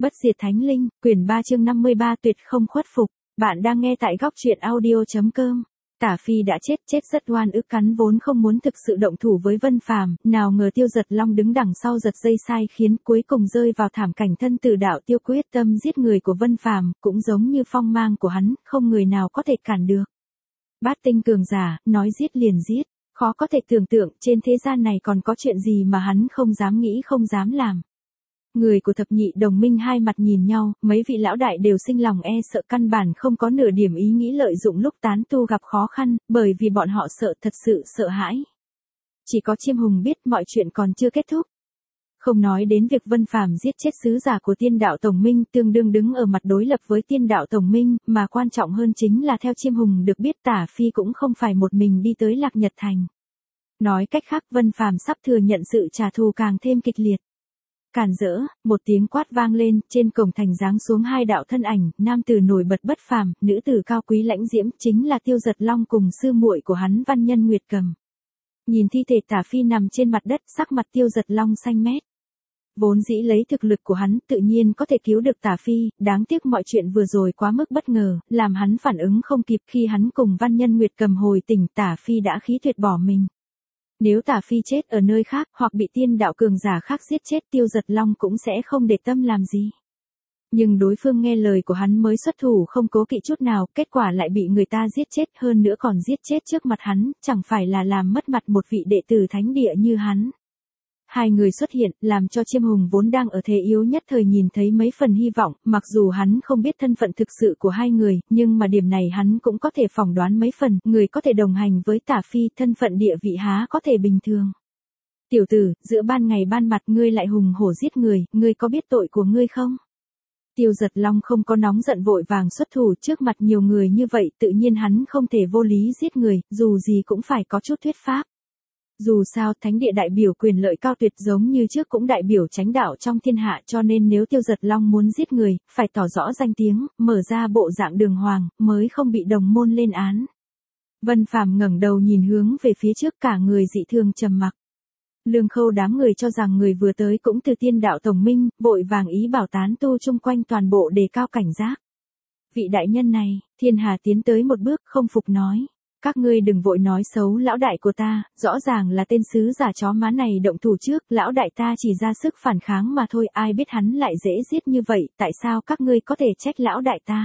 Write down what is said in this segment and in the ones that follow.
Bất diệt thánh linh, quyển 3 chương 53 tuyệt không khuất phục. Bạn đang nghe tại góc truyện audio.com. Tả Phi đã chết rất oan ức, cắn vốn không muốn thực sự động thủ với Vân Phàm, nào ngờ Tiêu Giật Long đứng đằng sau giật dây sai khiến cuối cùng rơi vào thảm cảnh thân tử đạo tiêu, quyết tâm giết người của Vân Phàm, cũng giống như phong mang của hắn, không người nào có thể cản được. Bát tinh cường giả, nói giết liền giết, khó có thể tưởng tượng trên thế gian này còn có chuyện gì mà hắn không dám nghĩ không dám làm. Người của thập nhị đồng minh hai mặt nhìn nhau, mấy vị lão đại đều sinh lòng e sợ, căn bản không có nửa điểm ý nghĩ lợi dụng lúc tán tu gặp khó khăn, bởi vì bọn họ sợ, thật sự sợ hãi. Chỉ có Chiêm Hùng biết mọi chuyện còn chưa kết thúc. Không nói đến việc Vân Phàm giết chết sứ giả của Tiên Đạo Tổng Minh, tương đương đứng ở mặt đối lập với Tiên Đạo Tổng Minh, mà quan trọng hơn chính là theo Chiêm Hùng được biết Tả Phi cũng không phải một mình đi tới Lạc Nhật Thành. Nói cách khác, Vân Phàm sắp thừa nhận sự trả thù càng thêm kịch liệt. Càn rỡ, một tiếng quát vang lên, trên cổng thành giáng xuống hai đạo thân ảnh, nam tử nổi bật bất phàm, nữ tử cao quý lãnh diễm, chính là Tiêu Giật Long cùng sư muội của hắn Văn Nhân Nguyệt Cầm. Nhìn thi thể Tả Phi nằm trên mặt đất, sắc mặt Tiêu Giật Long xanh mét. Vốn dĩ lấy thực lực của hắn tự nhiên có thể cứu được Tả Phi, đáng tiếc mọi chuyện vừa rồi quá mức bất ngờ, làm hắn phản ứng không kịp. Khi hắn cùng Văn Nhân Nguyệt Cầm hồi tỉnh, Tả Phi đã khí tuyệt bỏ mình. Nếu Tả Phi chết ở nơi khác, hoặc bị tiên đạo cường giả khác giết chết, Tiêu Giật Long cũng sẽ không để tâm làm gì. Nhưng đối phương nghe lời của hắn mới xuất thủ không cố kỵ chút nào, kết quả lại bị người ta giết chết, hơn nữa còn giết chết trước mặt hắn, chẳng phải là làm mất mặt một vị đệ tử thánh địa như hắn. Hai người xuất hiện, làm cho Chiêm Hùng vốn đang ở thế yếu nhất thời nhìn thấy mấy phần hy vọng, mặc dù hắn không biết thân phận thực sự của hai người, nhưng mà điểm này hắn cũng có thể phỏng đoán mấy phần, người có thể đồng hành với Tả Phi, thân phận địa vị há có thể bình thường. Tiểu tử, giữa ban ngày ban mặt ngươi lại hùng hổ giết người, ngươi có biết tội của ngươi không? Tiêu Giật Long không có nóng giận vội vàng xuất thủ, trước mặt nhiều người như vậy, tự nhiên hắn không thể vô lý giết người, dù gì cũng phải có chút thuyết pháp. Dù sao, thánh địa đại biểu quyền lợi cao tuyệt giống như trước cũng đại biểu chánh đạo trong thiên hạ, cho nên nếu Tiêu Giật Long muốn giết người, phải tỏ rõ danh tiếng, mở ra bộ dạng đường hoàng, mới không bị đồng môn lên án. Vân Phàm ngẩng đầu nhìn hướng về phía trước, cả người dị thường trầm mặc. Lương Khâu đám người cho rằng người vừa tới cũng từ Tiên Đạo Tổng Minh, vội vàng ý bảo tán tu chung quanh toàn bộ đề cao cảnh giác. Vị đại nhân này, Thiên Hà tiến tới một bước, không phục nói. Các ngươi đừng vội nói xấu lão đại của ta, rõ ràng là tên sứ giả chó má này động thủ trước, lão đại ta chỉ ra sức phản kháng mà thôi, ai biết hắn lại dễ giết như vậy, tại sao các ngươi có thể trách lão đại ta?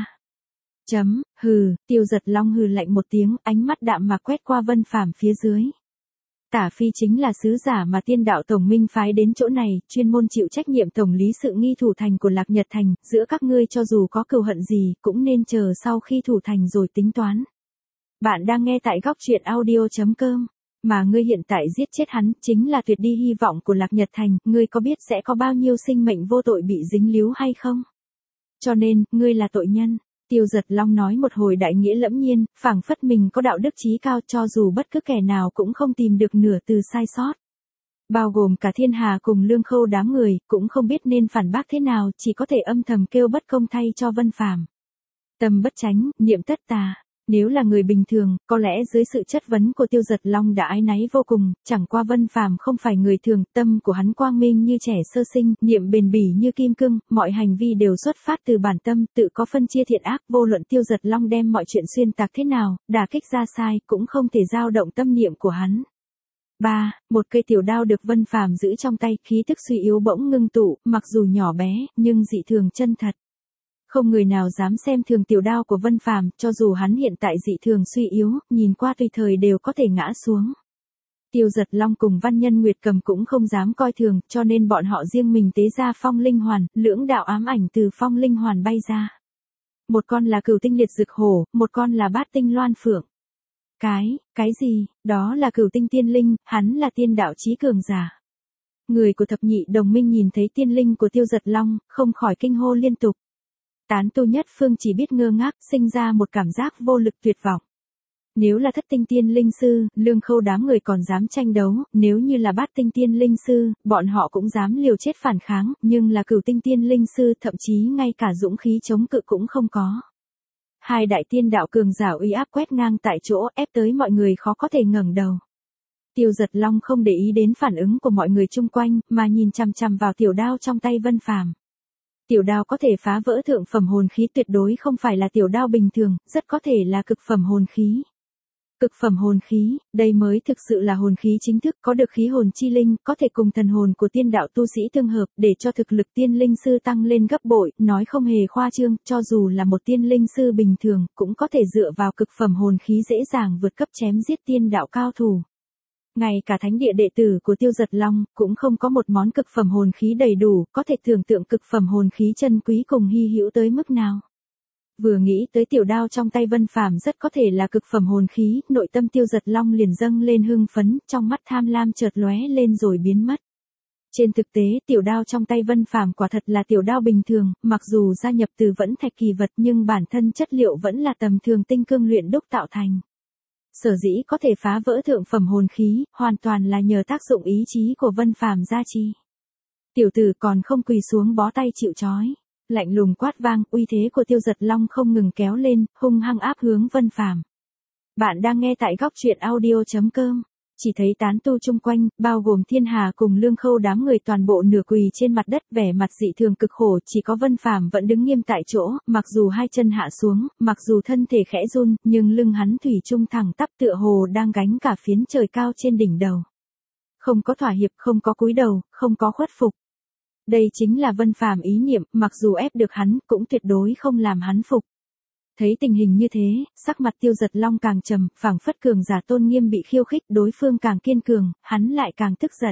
Hừ, Tiêu Giật Long hừ lạnh một tiếng, ánh mắt đạm mà quét qua Vân Phàm phía dưới. Tả Phi chính là sứ giả mà Tiên Đạo Tổng Minh phái đến chỗ này, chuyên môn chịu trách nhiệm tổng lý sự nghi thủ thành của Lạc Nhật Thành, giữa các ngươi cho dù có cừu hận gì, cũng nên chờ sau khi thủ thành rồi tính toán. Bạn đang nghe tại góc truyện audio.com, mà ngươi hiện tại giết chết hắn, chính là tuyệt đi hy vọng của Lạc Nhật Thành, ngươi có biết sẽ có bao nhiêu sinh mệnh vô tội bị dính líu hay không? Cho nên, ngươi là tội nhân. Tiêu Giật Long nói một hồi đại nghĩa lẫm nhiên, phảng phất mình có đạo đức chí cao, cho dù bất cứ kẻ nào cũng không tìm được nửa từ sai sót. Bao gồm cả Thiên Hà cùng Lương Khâu đám người, cũng không biết nên phản bác thế nào, chỉ có thể âm thầm kêu bất công thay cho Vân Phàm. Tâm bất chánh, niệm tất tà. Nếu là người bình thường, có lẽ dưới sự chất vấn của Tiêu Giật Long đã áy náy vô cùng, chẳng qua Vân Phàm không phải người thường, tâm của hắn quang minh như trẻ sơ sinh, niệm bền bỉ như kim cương, mọi hành vi đều xuất phát từ bản tâm, tự có phân chia thiện ác, vô luận Tiêu Giật Long đem mọi chuyện xuyên tạc thế nào, đả kích ra sai, cũng không thể dao động tâm niệm của hắn. Một cây tiểu đao được Vân Phàm giữ trong tay, khí tức suy yếu bỗng ngưng tụ, mặc dù nhỏ bé, nhưng dị thường chân thật. Không người nào dám xem thường tiểu đao của Vân Phàm, cho dù hắn hiện tại dị thường suy yếu, nhìn qua tùy thời đều có thể ngã xuống. Tiêu Giật Long cùng Văn Nhân Nguyệt Cầm cũng không dám coi thường, cho nên bọn họ riêng mình tế ra phong linh hoàn, lưỡng đạo ám ảnh từ phong linh hoàn bay ra. Một con là Cửu Tinh Liệt Dực Hổ, một con là Bát Tinh Loan Phượng. Cái gì? Đó là Cửu Tinh Tiên Linh, hắn là tiên đạo chí cường giả. Người của thập nhị đồng minh nhìn thấy tiên linh của Tiêu Giật Long, không khỏi kinh hô liên tục. Tán tu nhất phương chỉ biết ngơ ngác, sinh ra một cảm giác vô lực tuyệt vọng. Nếu là thất tinh tiên linh sư, Lương Khâu đám người còn dám tranh đấu, nếu như là bát tinh tiên linh sư, bọn họ cũng dám liều chết phản kháng, nhưng là cửu tinh tiên linh sư thậm chí ngay cả dũng khí chống cự cũng không có. Hai đại tiên đạo cường giả uy áp quét ngang tại chỗ, ép tới mọi người khó có thể ngẩng đầu. Tiêu Giật Long không để ý đến phản ứng của mọi người chung quanh, mà nhìn chằm chằm vào tiểu đao trong tay Vân Phàm. Tiểu đao có thể phá vỡ thượng phẩm hồn khí tuyệt đối không phải là tiểu đao bình thường, rất có thể là cực phẩm hồn khí. Cực phẩm hồn khí, đây mới thực sự là hồn khí chính thức, có được khí hồn chi linh, có thể cùng thần hồn của tiên đạo tu sĩ tương hợp, để cho thực lực tiên linh sư tăng lên gấp bội, nói không hề khoa trương, cho dù là một tiên linh sư bình thường, cũng có thể dựa vào cực phẩm hồn khí dễ dàng vượt cấp chém giết tiên đạo cao thủ. Ngay cả thánh địa đệ tử của Tiêu Giật Long, cũng không có một món cực phẩm hồn khí đầy đủ, có thể tưởng tượng cực phẩm hồn khí chân quý cùng hy hữu tới mức nào. Vừa nghĩ tới tiểu đao trong tay Vân Phàm rất có thể là cực phẩm hồn khí, nội tâm Tiêu Giật Long liền dâng lên hưng phấn, trong mắt tham lam chợt lóe lên rồi biến mất. Trên thực tế, tiểu đao trong tay Vân Phàm quả thật là tiểu đao bình thường, mặc dù gia nhập từ vẫn thạch kỳ vật nhưng bản thân chất liệu vẫn là tầm thường tinh cương luyện đúc tạo thành. Sở dĩ có thể phá vỡ thượng phẩm hồn khí, hoàn toàn là nhờ tác dụng ý chí của Vân Phàm gia trì. Tiểu tử còn không quỳ xuống bó tay chịu trói. Lạnh lùng quát vang, uy thế của Tiêu Giật Long không ngừng kéo lên, hung hăng áp hướng Vân Phàm. Bạn đang nghe tại góc truyện audio.com. Chỉ thấy tán tu chung quanh, bao gồm Thiên Hà cùng Lương Khâu đám người toàn bộ nửa quỳ trên mặt đất, vẻ mặt dị thường cực khổ, chỉ có Vân Phàm vẫn đứng nghiêm tại chỗ, mặc dù hai chân hạ xuống, mặc dù thân thể khẽ run, nhưng lưng hắn thủy chung thẳng tắp tựa hồ đang gánh cả phiến trời cao trên đỉnh đầu. Không có thỏa hiệp, không có cúi đầu, không có khuất phục. Đây chính là Vân Phàm ý niệm, mặc dù ép được hắn, cũng tuyệt đối không làm hắn phục. Thấy tình hình như thế, sắc mặt Tiêu Giật Long càng trầm, phảng phất cường giả tôn nghiêm bị khiêu khích, đối phương càng kiên cường, hắn lại càng tức giận.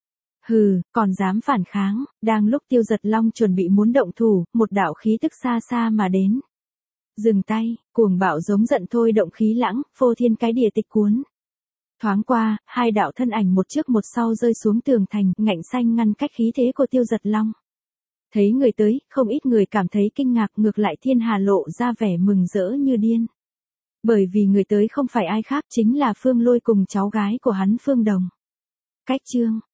Hừ, còn dám phản kháng, đang lúc Tiêu Giật Long chuẩn bị muốn động thủ, một đạo khí tức xa xa mà đến. Dừng tay, cuồng bạo giống giận thôi động khí lãng, phô thiên cái địa tịch cuốn. Thoáng qua, hai đạo thân ảnh một trước một sau rơi xuống tường thành, ngạnh xanh ngăn cách khí thế của Tiêu Giật Long. Thấy người tới, không ít người cảm thấy kinh ngạc, ngược lại Thiên Hà lộ ra vẻ mừng rỡ như điên. Bởi vì người tới không phải ai khác, chính là Phương Lôi cùng cháu gái của hắn Phương Đồng. Cách chương,